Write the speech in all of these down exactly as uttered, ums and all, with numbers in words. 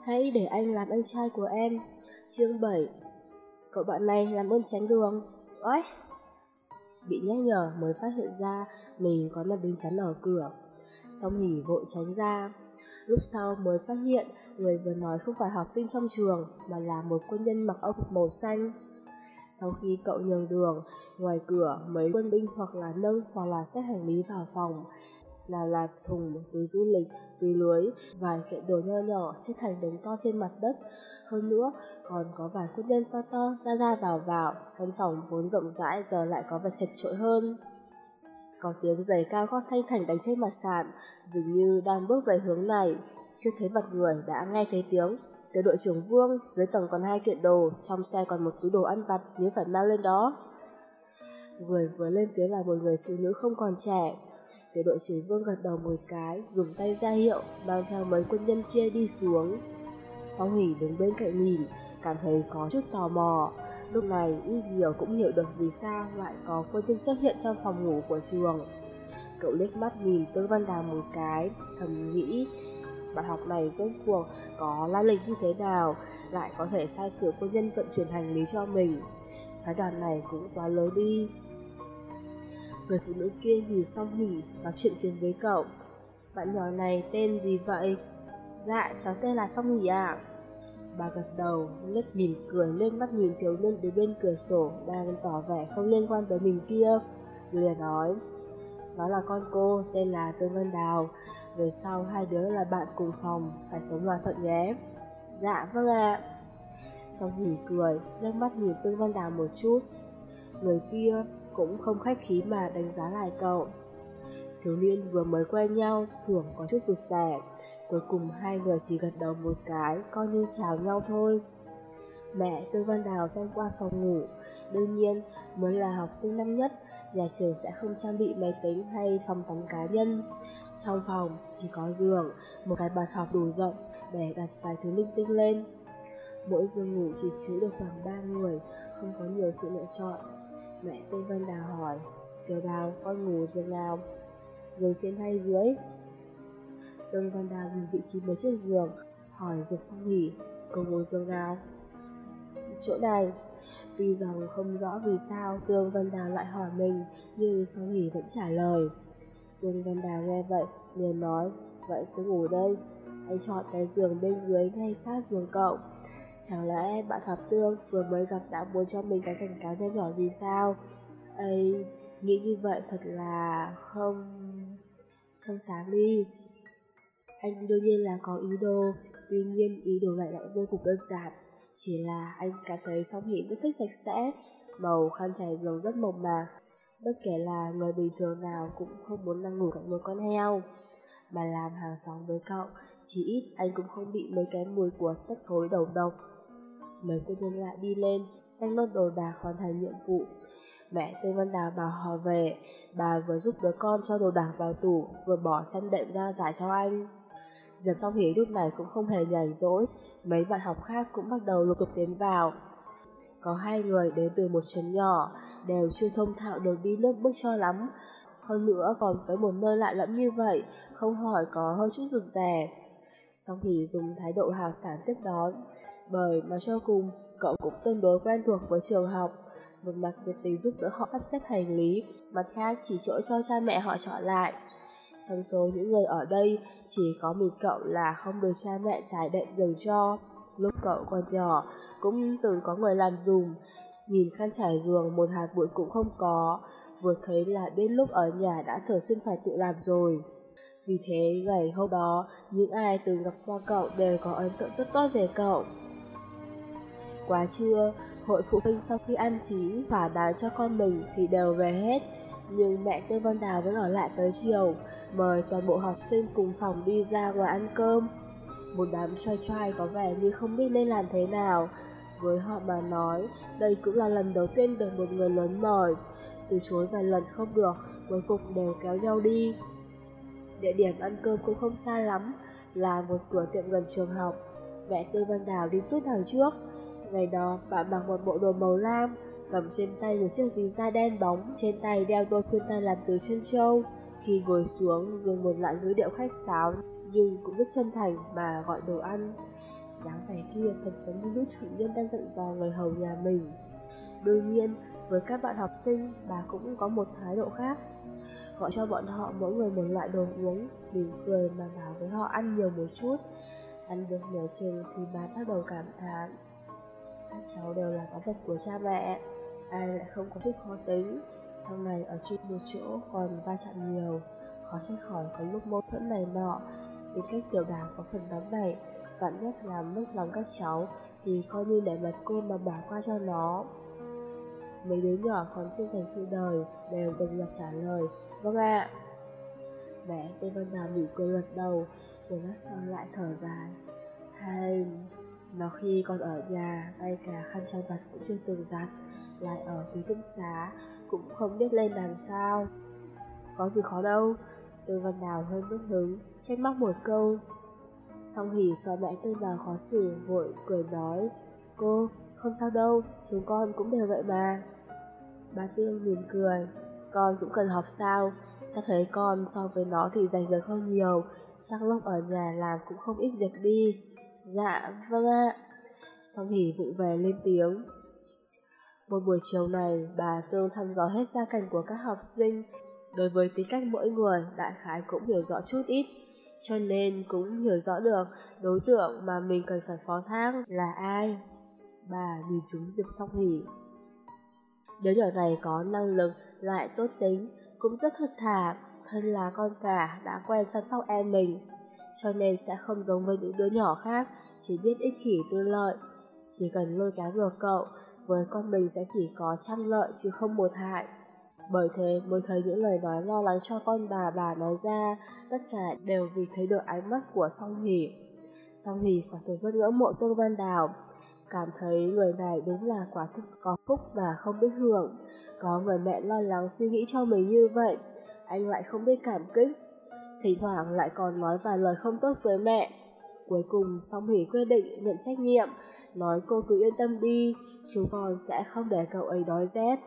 hãy để anh làm anh trai của em. Chương bảy. Cậu bạn này làm ơn tránh đường. Oái! Bị nhắc nhở mới phát hiện ra mình có mặt đứng chắn ở cửa. Song Hỷ vội tránh ra. Lúc sau mới phát hiện người vừa nói không phải học sinh trong trường mà là một quân nhân mặc âu phục màu xanh. Sau khi cậu nhường đường, ngoài cửa mấy quân binh hoặc là nâng hoặc là xếp hành lý vào phòng, là là thùng, túi du lịch, túi lưới, vài kiện đồ nho nhỏ xếp thành đống to trên mặt đất. Hơn nữa, còn có vài quân nhân to to ra ra vào vào, căn phòng vốn rộng rãi giờ lại có vẻ chật chội hơn. Có tiếng giày cao gót thanh thảnh đánh trên mặt sàn, dường như đang bước về hướng này. Chưa thấy mặt người đã nghe thấy tiếng: "Tiểu đội trưởng Vương, dưới tầng còn hai kiện đồ, trong xe còn một túi đồ ăn vặt, nhớ phải mang lên đó." Người vừa lên tiếng là một người phụ nữ không còn trẻ. Tiểu đội trưởng Vương gật đầu một cái, dùng tay ra hiệu, mang theo mấy quân nhân kia đi xuống. Phong Hỷ đứng bên cạnh nhìn, cảm thấy có chút tò mò. Lúc này ít nhiều cũng hiểu được vì sao lại có quân nhân xuất hiện trong phòng ngủ của trường. Cậu liếc mắt nhìn Tương Văn Đào một cái, thầm nghĩ bạn học này rốt cuộc có lai lịch như thế nào, lại có thể sai sử quân nhân vận chuyển hành lý cho mình. Phái đoàn này cũng quá lớn đi. Người phụ nữ kia nhìn Song Hỷ nói chuyện phiếm với cậu. Bạn nhỏ này tên gì vậy? Dạ, cháu tên là Song Hỷ ạ. Bà gật đầu, liếc nhìn cười lên mắt nhìn thiếu niên đến bên cửa sổ đang tỏ vẻ không liên quan tới mình kia. Liền nói, nó là con cô, tên là Tương Văn Đào. Về sau hai đứa là bạn cùng phòng, phải sống hòa thuận nhé. Dạ vâng ạ. Song Hỷ cười, liếc mắt nhìn Tương Văn Đào một chút. Người kia cũng không khách khí mà đánh giá lại cậu. Thiếu niên vừa mới quen nhau, thường có chút rụt rè. Cuối cùng hai người chỉ gật đầu một cái, coi như chào nhau thôi. Mẹ Tương Văn Đào xem qua phòng ngủ. Đương nhiên, mới là học sinh năm nhất, nhà trường sẽ không trang bị máy tính hay phòng tắm cá nhân. Trong phòng chỉ có giường, một cái bàn học đủ rộng để đặt vài thứ linh tinh lên. Mỗi giường ngủ chỉ chứa được khoảng ba người, không có nhiều sự lựa chọn. Mẹ Tương Văn Đào hỏi, Tiểu Đào, con ngủ giường nào? Giường trên hay dưới? Tương Văn Đào nhìn vị trí mấy chiếc giường, hỏi Diệp Song Hỷ, cô ngồi giường nào? Chỗ này. Tuy rằng không rõ vì sao Tương Văn Đào lại hỏi mình, nhưng Song Hỷ vẫn trả lời. Tương Văn Đào nghe vậy, liền nói, vậy cứ ngủ đây. Anh chọn cái giường bên dưới ngay sát giường cậu. Chẳng lẽ bạn học Tương vừa mới gặp đã muốn cho mình cái cảnh cáo nho nhỏ gì sao? Ây, nghĩ như vậy thật là không... trong sáng đi. Anh đương nhiên là có ý đồ, tuy nhiên ý đồ này lại vô cùng đơn giản. Chỉ là anh cảm thấy Song Hỷ rất thích sạch sẽ, màu khăn trải giường rất mộc mạc. Bất kể là người bình thường nào cũng không muốn đang ngủ cạnh một con heo. Mà làm hàng xóm với cậu, chỉ ít anh cũng không bị mấy cái mùi của tất thối đầu độc. Mấy cô nhân lại đi lên, xách nốt đồ đạc hoàn thành nhiệm vụ. Mẹ Tây Văn Đào bảo họ về, bà vừa giúp đứa con cho đồ đạc vào tủ, vừa bỏ chăn đệm ra giải cho anh. Diệp Song Hỷ lúc này cũng không hề nhàn rỗi, mấy bạn học khác cũng bắt đầu lục tục tiến vào. Có hai người đến từ một trấn nhỏ, đều chưa thông thạo đường đi nước bước cho lắm. Hơn nữa còn tới một nơi lạ lẫm như vậy, không hỏi có hơi chút rụt rè. Song Hỷ dùng thái độ hào sảng tiếp đón, bởi mà cho cùng cậu cũng tương đối quen thuộc với trường học. Một mặt nhiệt tình giúp đỡ họ sắp xếp hành lý, mặt khác chỉ chỗ cho cha mẹ họ chọn lại. Trong số những người ở đây, chỉ có mình cậu là không được cha mẹ trải đệm giường cho. Lúc cậu còn nhỏ, cũng từng có người làm dùm. Nhìn khăn trải giường một hạt bụi cũng không có, vừa thấy là đến lúc ở nhà đã thường xuyên phải tự làm rồi. Vì thế ngày hôm đó, những ai từng gặp qua cậu đều có ấn tượng rất tốt về cậu. Quá trưa, hội phụ huynh sau khi ăn chí thỏa đáng cho con mình thì đều về hết, nhưng mẹ Tương Văn Đào vẫn ở lại tới chiều, mời toàn bộ học sinh cùng phòng đi ra ngoài ăn cơm. Một đám trai trai có vẻ như không biết nên làm thế nào. Với họ mà nói, đây cũng là lần đầu tiên được một người lớn mời. Từ chối vài lần không được, cuối cùng đều kéo nhau đi. Địa điểm ăn cơm cũng không xa lắm, là một cửa tiệm gần trường học. Mẹ Tương Văn Đào đi tút đằng trước. Ngày đó, bạn mặc một bộ đồ màu lam, cầm trên tay một chiếc ví da đen bóng, trên tay đeo đôi khuyên tai làm từ chân trâu. Khi ngồi xuống, dùng một loại ngữ điệu khách sáo nhưng cũng rất chân thành mà gọi đồ ăn. dáng vẻ kia thật giống như lúc chủ nhân đang dặn dò người hầu nhà mình. Đương nhiên, với các bạn học sinh, bà cũng có một thái độ khác. Gọi cho bọn họ mỗi người một loại đồ uống, mỉm cười mà bảo với họ ăn nhiều một chút. Ăn được nửa chừng thì bà bắt đầu cảm thán: các cháu đều là có vật của cha mẹ, ai lại không có chút khó tính, sau này ở chung một chỗ còn va chạm nhiều, khó tránh khỏi có lúc mâu thuẫn này nọ. Tính cách tiểu đào có phần nóng này, vạn nhất làm mất lòng các cháu thì coi như để mặt cô mà bỏ qua cho nó. Mấy đứa nhỏ còn chưa dành sự đời đều đồng loạt trả lời: vâng ạ. Mẹ Tô Văn Đào mỉm cười gật đầu, một lát sau lại thở dài: hay, nó khi còn ở nhà, ngay cả khăn trăng vặt cũng chưa từng giặt, lại ở ký túc xá, cũng không biết lên làm sao. Có gì khó đâu. Tô Văn Đào hơi mất hứng, trách móc một câu. Song Hỷ sợ mẹ Tô Đào khó xử, vội cười nói: cô, không sao đâu, chúng con cũng đều vậy mà. Bà Tương mỉm cười: con cũng cần học sao? Ta thấy con so với nó thì dành việc hơn nhiều, chắc lúc ở nhà làm cũng không ít việc đi. Dạ, vâng ạ. Song Hỷ vụng về lên tiếng. Một buổi chiều này, bà Tương thăm dò hết gia cảnh của các học sinh. Đối với tính cách mỗi người, đại khái cũng hiểu rõ chút ít, cho nên cũng hiểu rõ được đối tượng mà mình cần phải phó thác là ai. Bà nhìn chúng Diệp Song Hỷ. Đứa nhỏ này có năng lực, lại tốt tính, cũng rất thật thà, thân là con cả, đã quen săn sóc em mình, cho nên sẽ không giống với những đứa nhỏ khác, chỉ biết ích kỷ tư lợi. Chỉ cần lôi kéo được cậu, với con mình sẽ chỉ có trăm lợi chứ không một hại. Bởi thế mới thấy những lời nói lo lắng cho con bà bà nói ra, tất cả đều vì thấy được ánh mắt của Song Hỷ. Song Hỷ quả thực rất ngưỡng mộ Tương Văn Đào, cảm thấy người này đúng là quả thực có phúc mà không biết hưởng. Có người mẹ lo lắng suy nghĩ cho mình như vậy, anh lại không biết cảm kích, thỉnh thoảng lại còn nói vài lời không tốt với mẹ. Cuối cùng Song Hỷ quyết định nhận trách nhiệm, nói cô cứ yên tâm đi, chúng con sẽ không để cậu ấy đói rét.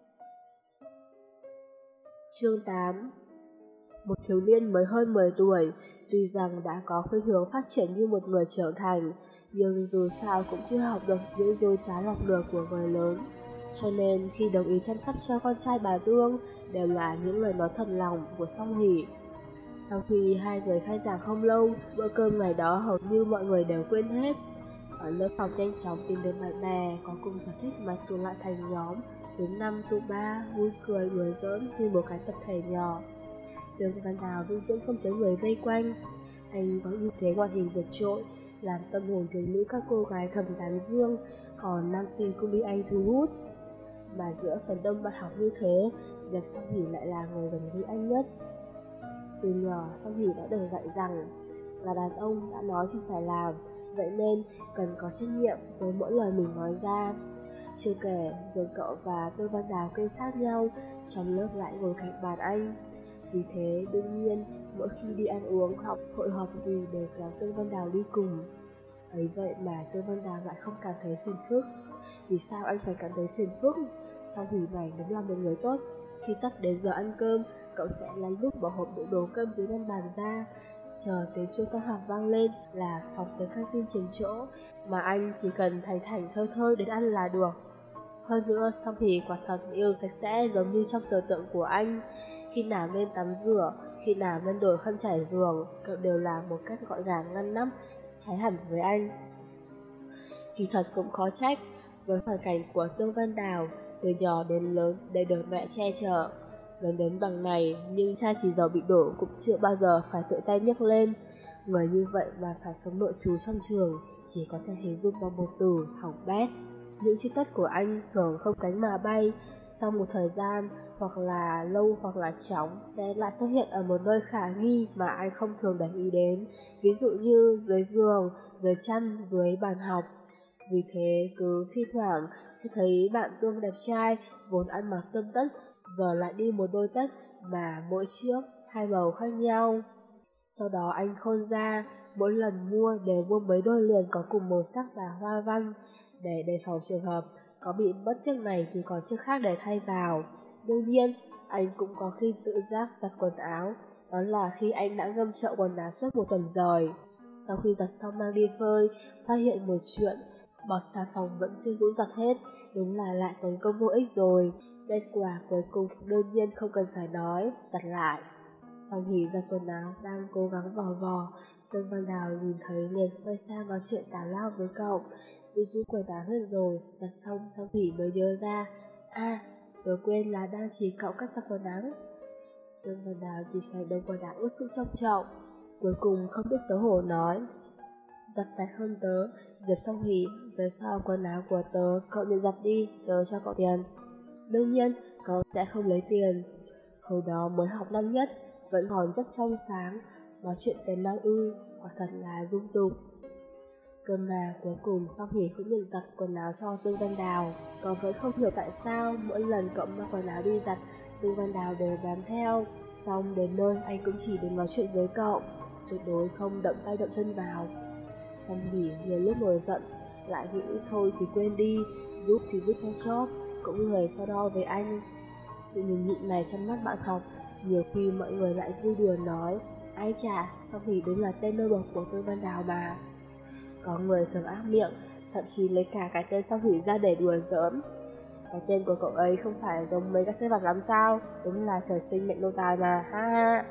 Chương tám. Một thiếu niên mới hơn mười tuổi, tuy rằng đã có khuynh hướng phát triển như một người trưởng thành, nhưng dù sao cũng chưa học được những dối trá lọc lừa của người lớn. Cho nên khi đồng ý chăm sóc cho con trai bà Tương, đều là những lời nói thật lòng của Song Hỷ. Sau khi hai người khai giảng không lâu, bữa cơm ngày đó hầu như mọi người đều quên hết. Ở lớp học nhanh chóng tìm đến bạn bè có cùng sở thích mà tụ lại thành nhóm, thứ năm tụ ba, vui cười đùa giỡn như một cái tập thể nhỏ. Tương Văn Đào vinh dưỡng không tới người vây quanh. Anh có ưu thế ngoại hình vượt trội, làm tâm hồn thiếu nữ các cô gái thầm tán dương, còn nam sinh cũng bị anh thu hút. Mà giữa phần đông bạn học như thế, Diệp Song Hỷ lại là người gần gũi anh nhất. Từ nhỏ, Song Hỷ đã được dạy rằng là đàn ông đã nói thì phải làm, vậy nên cần có trách nhiệm với mỗi lời mình nói ra. Chưa kể, rồi cậu và Tương Văn Đào kê sát nhau, trong lớp lại ngồi cạnh bàn anh. Vì thế, đương nhiên, mỗi khi đi ăn uống, học, hội họp gì đều kéo Tương Văn Đào đi cùng. Ấy vậy mà Tương Văn Đào lại không cảm thấy phiền phức. Vì sao anh phải cảm thấy phiền phức? Song Hỷ này đúng là một người tốt. Khi sắp đến giờ ăn cơm, cậu sẽ lén lút bỏ hộp đựng đồ cơm dưới ngăn bàn ra, chờ tiếng chuông tan học vang lên là phóng tới căng tin chiếm chỗ, mà anh chỉ cần thành thành thơi thơi đến ăn là được. Hơn nữa, Song Hỷ quả thật yêu sạch sẽ giống như trong tưởng tượng của anh. Khi nào nên tắm rửa, khi nào nên đổi khăn trải giường, cậu đều làm một cách gọn gàng ngăn nắp, trái hẳn với anh. Kỳ thật cũng khó trách, với hoàn cảnh của Tương Văn Đào, từ nhỏ đến lớn đều được mẹ che chở. Lớn đến bằng này, nhưng cha chỉ dầu bị đổ cũng chưa bao giờ phải tự tay nhấc lên. Người như vậy mà phải sống nội trú trong trường, chỉ có thể hình dung bằng một từ: hỏng bét. Những chi tiết của anh thường không cánh mà bay, sau một thời gian, hoặc là lâu hoặc là chóng, sẽ lại xuất hiện ở một nơi khả nghi mà anh không thường để ý đến, ví dụ như dưới giường, dưới chăn, dưới bàn học. Vì thế, cứ thi thoảng sẽ thấy bạn Tương đẹp trai, vốn ăn mặc tươm tất, giờ lại đi một đôi tất mà mỗi chiếc hai màu khác nhau. Sau đó anh khôn ra, mỗi lần mua đều mua mấy đôi liền có cùng màu sắc và hoa văn, để đề phòng trường hợp có bị mất chiếc này thì còn chiếc khác để thay vào. Đương nhiên, anh cũng có khi tự giác giặt quần áo, đó là khi anh đã ngâm chậu quần áo suốt một tuần rồi. Sau khi giặt xong mang đi phơi, phát hiện một chuyện, bọt xà phòng vẫn chưa rũ giặt hết, đúng là lại tốn công vô ích rồi. Kết quả cuối cùng đương nhiên không cần phải nói, giặt lại. Xong thì giặt quần áo đang cố gắng vò vò, Dương Văn Đào nhìn thấy liền quay sang nói chuyện tào lao với cậu. Rũ rũ quần áo hết rồi, giặt xong xong thì mới nhớ ra, à, tôi quên là đang chỉ cậu cắt giặt quần áo. Dương Văn Đào chỉ phải đống quần áo ướt sũng trong chậu, cuối cùng không biết xấu hổ nói, giặt sạch hơn tớ, dẹp xong thì về sau quần áo của tớ cậu nhận giặt đi, tớ cho cậu tiền. Đương nhiên, cậu sẽ không lấy tiền. Hồi đó mới học năm nhất, vẫn còn rất trong sáng, nói chuyện tiền năng ư, quả thật là dung tục. Cơ mà cuối cùng Song Hỷ cũng nhận giặt quần áo cho Dương Văn Đào. Cậu vẫn không hiểu tại sao mỗi lần cậu mang quần áo đi giặt, Dương Văn Đào đều bám theo. Xong đến nơi anh cũng chỉ đến nói chuyện với cậu, tuyệt đối không động tay động chân vào. Song Hỷ nhiều lúc nổi giận, lại nghĩ thôi thì quên đi, giúp thì vứt trong chóp, cũng người so đo với anh. Sự nhường nhịn này trong mắt bạn học, nhiều khi mọi người lại vui đùa nói, ai chả, Song Hỷ đúng là tên nô bộc của Dương Văn Đào mà. Có người thường ác miệng, thậm chí lấy cả cái tên Song Hỷ ra để đùa giỡn. Cái tên của cậu ấy không phải giống mấy các xe vật lắm sao, đúng là trời sinh mệnh nô tài mà, ha ha.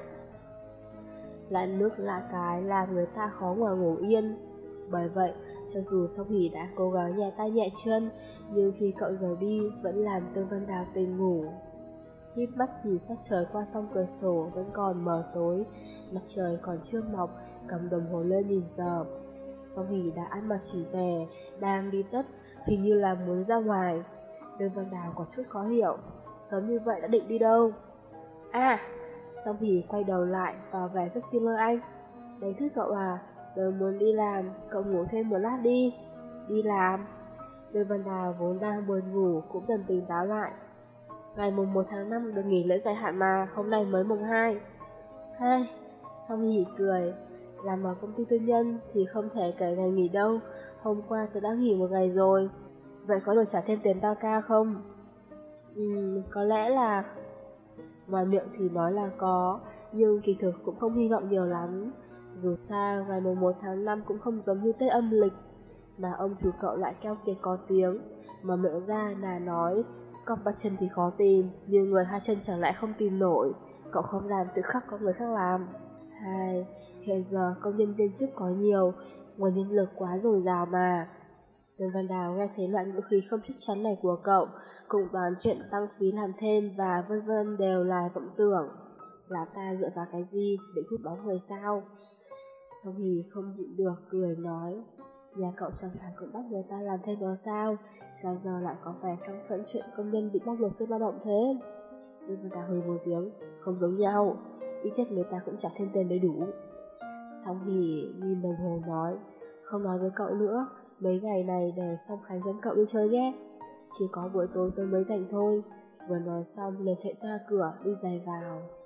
Là nước lạ cái làm người ta khó mà ngủ yên. Bởi vậy, cho dù Song Hỷ đã cố gắng nhẹ tay nhẹ chân, nhưng khi cậu rời đi vẫn làm Tương Văn Đào tỉnh ngủ. Híp mắt nhìn sắc trời qua song cửa sổ vẫn còn mờ tối, mặt trời còn chưa mọc, cầm đồng hồ lên nhìn giờ. Song Hỷ đã ăn mặc chỉ về, đang đi tất, hình như là muốn ra ngoài. Tương Văn Đào có chút khó hiểu, sớm như vậy đã định đi đâu? À, Song Hỷ quay đầu lại tỏ vẻ rất xin lỗi anh. Đánh thức cậu à, tôi muốn đi làm, cậu ngủ thêm một lát đi. Đi làm? Tương Văn Đào vốn đang buồn ngủ cũng dần tỉnh táo lại. Ngày mùng một tháng năm được nghỉ lễ dài hạn mà, hôm nay mới mùng hai. Hai, Song Hỷ cười. Làm ở công ty tư nhân thì không thể kể ngày nghỉ đâu, hôm qua tôi đã nghỉ một ngày rồi. Vậy có được trả thêm tiền tăng ca không? Ừm, có lẽ là... Ngoài miệng thì nói là có, nhưng kỳ thực cũng không hy vọng nhiều lắm. Dù sao, ngày mùng một tháng năm cũng không giống như Tết âm lịch, mà ông chủ cậu lại keo kiệt có tiếng, mà miệng ra là nói, cọc ba chân thì khó tìm, nhưng người hai chân chẳng lẽ không tìm nổi, cậu không làm tự khắc có người khác làm. Hai, hiện giờ công nhân viên chức có nhiều, nguồn nhân lực quá dồi dào mà. Dương Văn Đào nghe thấy loại ngữ khí không chắc chắn này của cậu, cũng đoán chuyện tăng phí làm thêm và vân vân đều là vọng tưởng. Là ta dựa vào cái gì để hút bóng người sao? Song Hỷ không nhịn được cười nói, nhà cậu chẳng phải cũng bắt người ta làm thêm đó sao? Sao giờ lại có vẻ căng phẫn chuyện công nhân bị bóc lột sức lao động thế? Dương Văn Đào hừ một tiếng, không giống nhau, ít nhất người ta cũng trả thêm tiền đầy đủ. Song Hỷ nhìn đồng hồ nói, không nói với cậu nữa, mấy ngày này để Song Khánh dẫn cậu đi chơi ghé. Chỉ có buổi tối tôi mới rảnh thôi. Vừa nói xong liền chạy ra cửa đi giày vào.